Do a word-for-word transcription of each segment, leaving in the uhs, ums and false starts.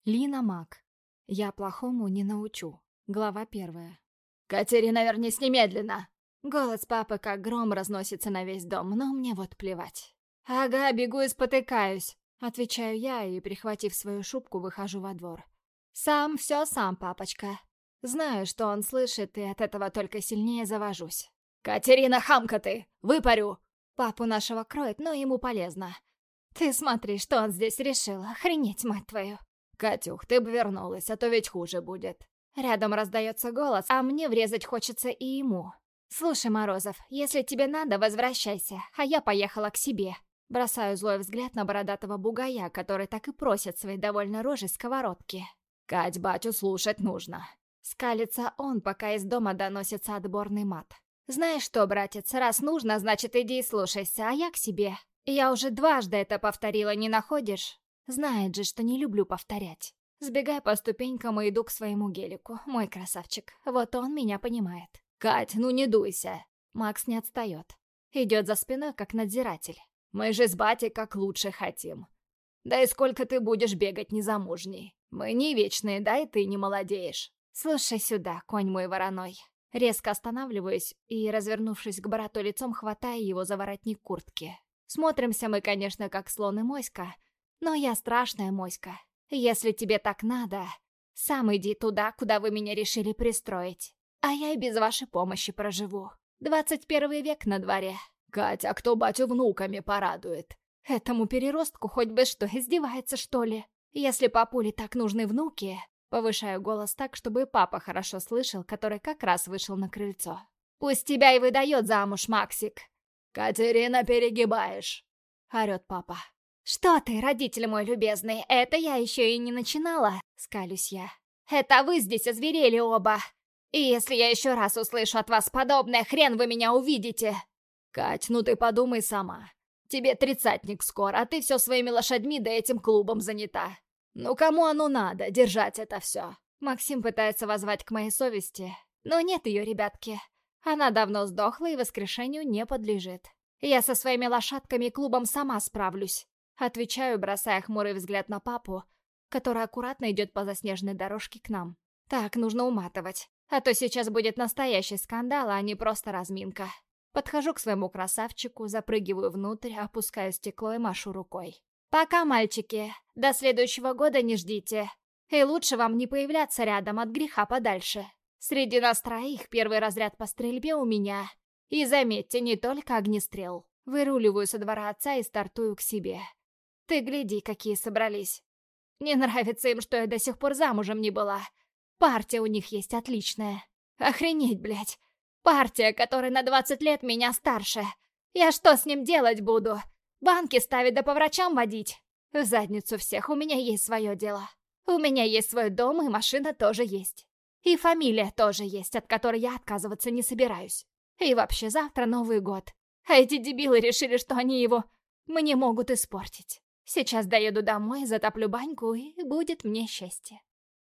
Лина Мак. Я плохому не научу. Глава первая. «Катерина, вернись немедленно!» Голос папы как гром разносится на весь дом, но мне вот плевать. «Ага, бегу и спотыкаюсь», — отвечаю я и, прихватив свою шубку, выхожу во двор. «Сам, все сам, папочка». Знаю, что он слышит, и от этого только сильнее завожусь. «Катерина, хамка ты! Выпарю!» Папу нашего кроет, но ему полезно. «Ты смотри, что он здесь решил, охренеть, мать твою!» «Катюх, ты бы вернулась, а то ведь хуже будет». Рядом раздается голос, а мне врезать хочется и ему. «Слушай, Морозов, если тебе надо, возвращайся, а я поехала к себе». Бросаю злой взгляд на бородатого бугая, который так и просит своей довольно рожей сковородки. «Кать, батю слушать нужно». Скалится он, пока из дома доносится отборный мат. «Знаешь что, братец, раз нужно, значит иди и слушайся, а я к себе. Я уже дважды это повторила, не находишь? Знает же, что не люблю повторять. Сбегай по ступенькам и иду к своему гелику, мой красавчик. Вот он меня понимает». «Кать, ну не дуйся». Макс не отстает. Идет за спиной, как надзиратель. «Мы же с батей как лучше хотим. Да и сколько ты будешь бегать незамужней? Мы не вечные, да и ты не молодеешь». «Слушай сюда, конь мой вороной». Резко останавливаюсь и, развернувшись к брату лицом, хватаю его за воротник куртки. Смотримся мы, конечно, как слон и моська, но я страшная моська. Если тебе так надо, сам иди туда, куда вы меня решили пристроить. А я и без вашей помощи проживу. Двадцать первый век на дворе. «Катя, а кто батю внуками порадует?» Этому переростку хоть бы что, издевается, что ли? Если папуле так нужны внуки... Повышаю голос так, чтобы и папа хорошо слышал, который как раз вышел на крыльцо. «Пусть тебя и выдает замуж, Максик!» «Катерина, перегибаешь!» — орет папа. «Что ты, родитель мой любезный, это я еще и не начинала!» — скалюсь я. «Это вы здесь озверели оба! И если я еще раз услышу от вас подобное, хрен вы меня увидите!» «Кать, ну ты подумай сама. Тебе тридцатник скоро, а ты все своими лошадьми да этим клубом занята. Ну кому оно надо, держать это все?» Максим пытается воззвать к моей совести, но нет ее, ребятки. Она давно сдохла и воскрешению не подлежит. Я со своими лошадками и клубом сама справлюсь. Отвечаю, бросая хмурый взгляд на папу, который аккуратно идет по заснеженной дорожке к нам. Так, нужно уматывать, а то сейчас будет настоящий скандал, а не просто разминка. Подхожу к своему красавчику, запрыгиваю внутрь, опускаю стекло и машу рукой. «Пока, мальчики. До следующего года не ждите. И лучше вам не появляться рядом, от греха подальше. Среди нас троих первый разряд по стрельбе у меня. И заметьте, не только огнестрел. Выруливаю со двора отца и стартую к себе. Ты гляди, какие собрались. Не нравится им, что я до сих пор замужем не была. Партия у них есть отличная. Охренеть, блядь. Партия, которая на двадцать лет меня старше. Я что с ним делать буду? Банки ставить да по врачам водить? В задницу всех, у меня есть свое дело. У меня есть свой дом, и машина тоже есть. И фамилия тоже есть, от которой я отказываться не собираюсь. И вообще завтра Новый год. А эти дебилы решили, что они его мне могут испортить. Сейчас доеду домой, затоплю баньку, и будет мне счастье.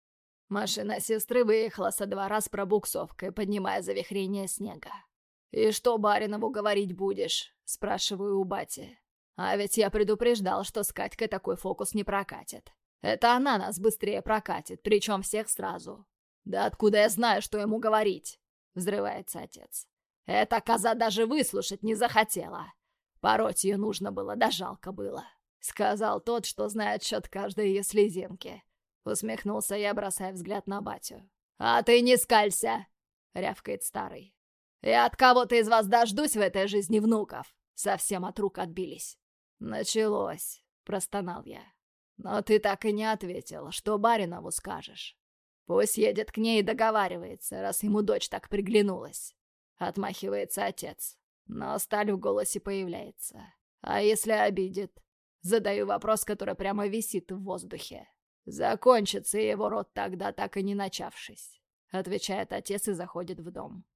Машина сестры выехала со двора с пробуксовкой, поднимая завихрение снега. «И что Баринову говорить будешь?» — спрашиваю у бати. «А ведь я предупреждал, что с Катькой такой фокус не прокатит. Это она нас быстрее прокатит, причем всех сразу». «Да откуда я знаю, что ему говорить?» — взрывается отец. «Эта коза даже выслушать не захотела. Пороть ее нужно было, да жалко было», — сказал тот, что знает счет каждой ее слезинки. Усмехнулся я, бросая взгляд на батю. «А ты не скалься!» — рявкает старый. «Я от кого-то из вас дождусь в этой жизни внуков. Совсем от рук отбились». «Началось», — простонал я. «Но ты так и не ответил, что Баринову скажешь. Пусть едет к ней и договаривается, раз ему дочь так приглянулась». Отмахивается отец, но сталь в голосе появляется. «А если обидит?» Задаю вопрос, который прямо висит в воздухе. «Закончится его род тогда, так и не начавшись», — отвечает отец и заходит в дом.